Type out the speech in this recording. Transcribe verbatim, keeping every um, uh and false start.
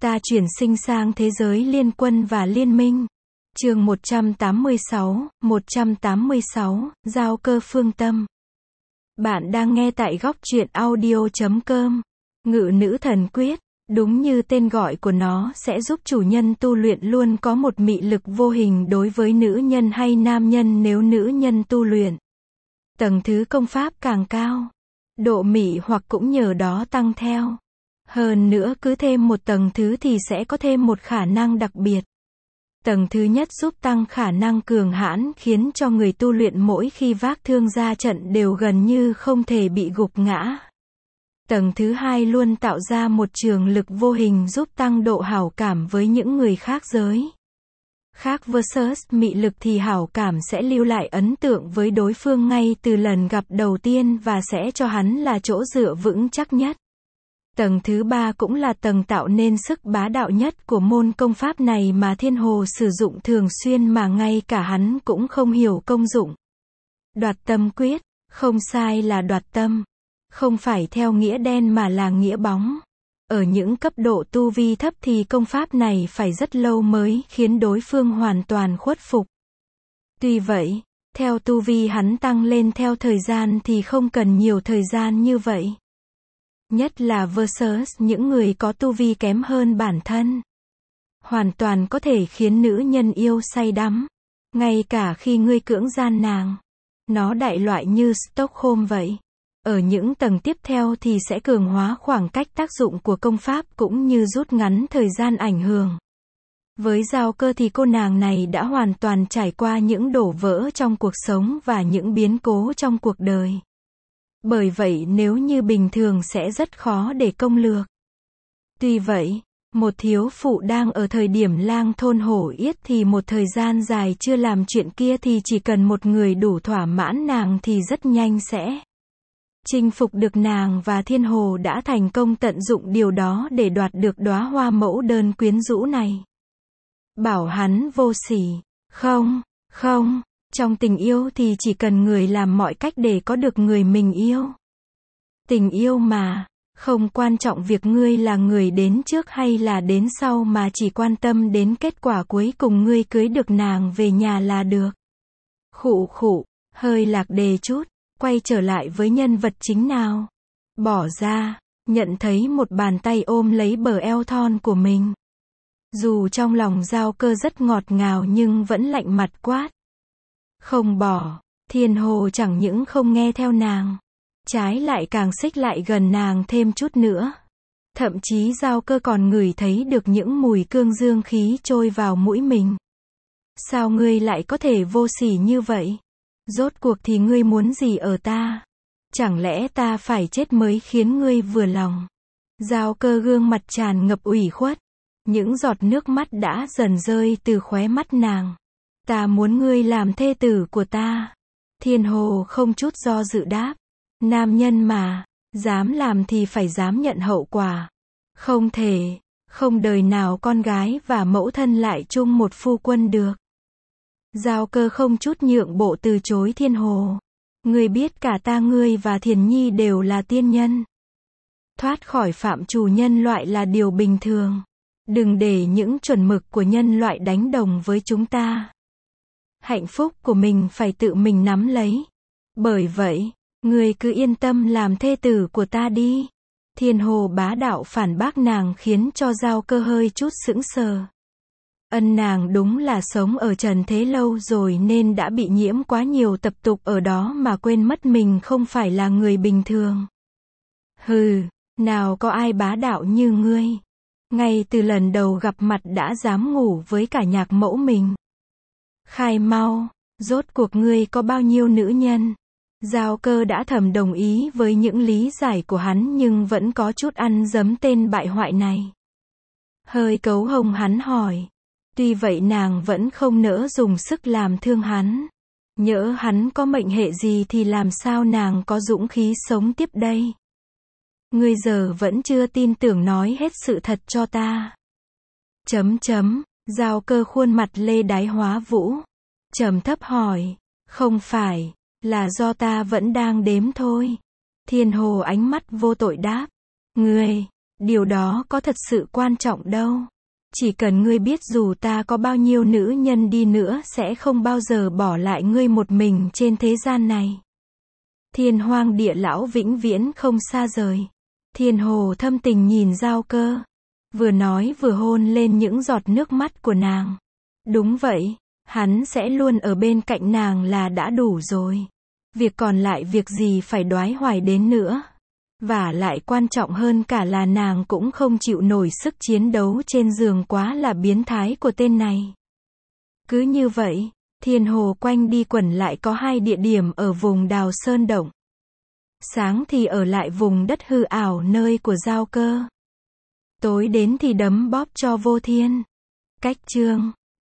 Ta chuyển sinh sang thế giới liên quân và liên minh. Chương một trăm tám mươi sáu, một trăm tám mươi sáu, Giao cơ phương tâm. Bạn đang nghe tại góc truyện audio chấm com. Ngự nữ thần quyết, đúng như tên gọi của nó sẽ giúp chủ nhân tu luyện luôn có một mị lực vô hình đối với nữ nhân hay nam nhân nếu nữ nhân tu luyện. Tầng thứ công pháp càng cao, độ mị hoặc cũng nhờ đó tăng theo. Hơn nữa cứ thêm một tầng thứ thì sẽ có thêm một khả năng đặc biệt. Tầng thứ nhất giúp tăng khả năng cường hãn khiến cho người tu luyện mỗi khi vác thương ra trận đều gần như không thể bị gục ngã. Tầng thứ hai luôn tạo ra một trường lực vô hình giúp tăng độ hảo cảm với những người khác giới. Khác versus mị lực thì hảo cảm sẽ lưu lại ấn tượng với đối phương ngay từ lần gặp đầu tiên và sẽ cho hắn là chỗ dựa vững chắc nhất. Tầng thứ ba cũng là tầng tạo nên sức bá đạo nhất của môn công pháp này mà Thiên Hồ sử dụng thường xuyên mà ngay cả hắn cũng không hiểu công dụng. Đoạt tâm quyết, không sai là đoạt tâm. Không phải theo nghĩa đen mà là nghĩa bóng. Ở những cấp độ tu vi thấp thì công pháp này phải rất lâu mới khiến đối phương hoàn toàn khuất phục. Tuy vậy, theo tu vi hắn tăng lên theo thời gian thì không cần nhiều thời gian như vậy. Nhất là versus những người có tu vi kém hơn bản thân. Hoàn toàn có thể khiến nữ nhân yêu say đắm. Ngay cả khi ngươi cưỡng gian nàng. Nó đại loại như Stockholm vậy. Ở những tầng tiếp theo thì sẽ cường hóa khoảng cách tác dụng của công pháp cũng như rút ngắn thời gian ảnh hưởng. Với Giao cơ thì cô nàng này đã hoàn toàn trải qua những đổ vỡ trong cuộc sống và những biến cố trong cuộc đời. Bởi vậy nếu như bình thường sẽ rất khó để công lược. Tuy vậy, một thiếu phụ đang ở thời điểm lang thôn hổ yết thì một thời gian dài chưa làm chuyện kia thì chỉ cần một người đủ thỏa mãn nàng thì rất nhanh sẽ chinh phục được nàng và Thiên Hồ đã thành công tận dụng điều đó để đoạt được đóa hoa mẫu đơn quyến rũ này. Bảo hắn vô sỉ. Không, không. Trong tình yêu thì chỉ cần người làm mọi cách để có được người mình yêu. Tình yêu mà, không quan trọng việc ngươi là người đến trước hay là đến sau mà chỉ quan tâm đến kết quả cuối cùng ngươi cưới được nàng về nhà là được. Khụ khụ, hơi lạc đề chút, quay trở lại với nhân vật chính nào. Bỏ ra, nhận thấy một bàn tay ôm lấy bờ eo thon của mình. Dù trong lòng Giao cơ rất ngọt ngào nhưng vẫn lạnh mặt quát. Không bỏ, Thiên Hồ chẳng những không nghe theo nàng. Trái lại càng xích lại gần nàng thêm chút nữa. Thậm chí Giao cơ còn ngửi thấy được những mùi cương dương khí trôi vào mũi mình. Sao ngươi lại có thể vô sỉ như vậy? Rốt cuộc thì ngươi muốn gì ở ta? Chẳng lẽ ta phải chết mới khiến ngươi vừa lòng? Giao cơ gương mặt tràn ngập ủy khuất. Những giọt nước mắt đã dần rơi từ khóe mắt nàng. Ta muốn ngươi làm thê tử của ta. Thiên Hồ không chút do dự đáp. Nam nhân mà, dám làm thì phải dám nhận hậu quả. Không thể, không đời nào con gái và mẫu thân lại chung một phu quân được. Giao cơ không chút nhượng bộ từ chối Thiên Hồ. Ngươi biết cả ta ngươi và Thiền Nhi đều là tiên nhân. Thoát khỏi phạm trù nhân loại là điều bình thường. Đừng để những chuẩn mực của nhân loại đánh đồng với chúng ta. Hạnh phúc của mình phải tự mình nắm lấy. Bởi vậy, ngươi cứ yên tâm làm thê tử của ta đi. Thiên Hồ bá đạo phản bác nàng khiến cho Giao cơ hơi chút sững sờ. Ân nàng đúng là sống ở trần thế lâu rồi nên đã bị nhiễm quá nhiều tập tục ở đó mà quên mất mình không phải là người bình thường. Hừ, nào có ai bá đạo như ngươi. Ngay từ lần đầu gặp mặt đã dám ngủ với cả nhạc mẫu mình. Khai mau, rốt cuộc ngươi có bao nhiêu nữ nhân? Giao cơ đã thầm đồng ý với những lý giải của hắn nhưng vẫn có chút ăn dấm tên bại hoại này. Hơi cấu hông hắn hỏi. Tuy vậy nàng vẫn không nỡ dùng sức làm thương hắn. Nhỡ hắn có mệnh hệ gì thì làm sao nàng có dũng khí sống tiếp đây? Ngươi giờ vẫn chưa tin tưởng nói hết sự thật cho ta. Chấm chấm, Giao cơ khuôn mặt lê đái hóa vũ. Trầm thấp hỏi. Không phải, là do ta vẫn đang đếm thôi. Thiên Hồ ánh mắt vô tội đáp. Ngươi, Điều đó có thật sự quan trọng đâu. Chỉ cần ngươi biết dù ta có bao nhiêu nữ nhân đi nữa sẽ không bao giờ bỏ lại ngươi một mình trên thế gian này. Thiên Hoang Địa Lão vĩnh viễn không xa rời. Thiên Hồ thâm tình nhìn Giao Cơ. Vừa nói vừa hôn lên những giọt nước mắt của nàng. Đúng vậy, hắn sẽ luôn ở bên cạnh nàng là đã đủ rồi. Việc còn lại việc gì phải đoái hoài đến nữa. Và lại quan trọng hơn cả là nàng cũng không chịu nổi sức chiến đấu trên giường quá là biến thái của tên này. Cứ như vậy, Thiên Hồ quanh đi quẩn lại có hai địa điểm ở vùng Đào Sơn Động. Sáng thì ở lại vùng đất hư ảo nơi của Giao Cơ. Tối đến thì đấm bóp cho Vô Thiên. Cách chương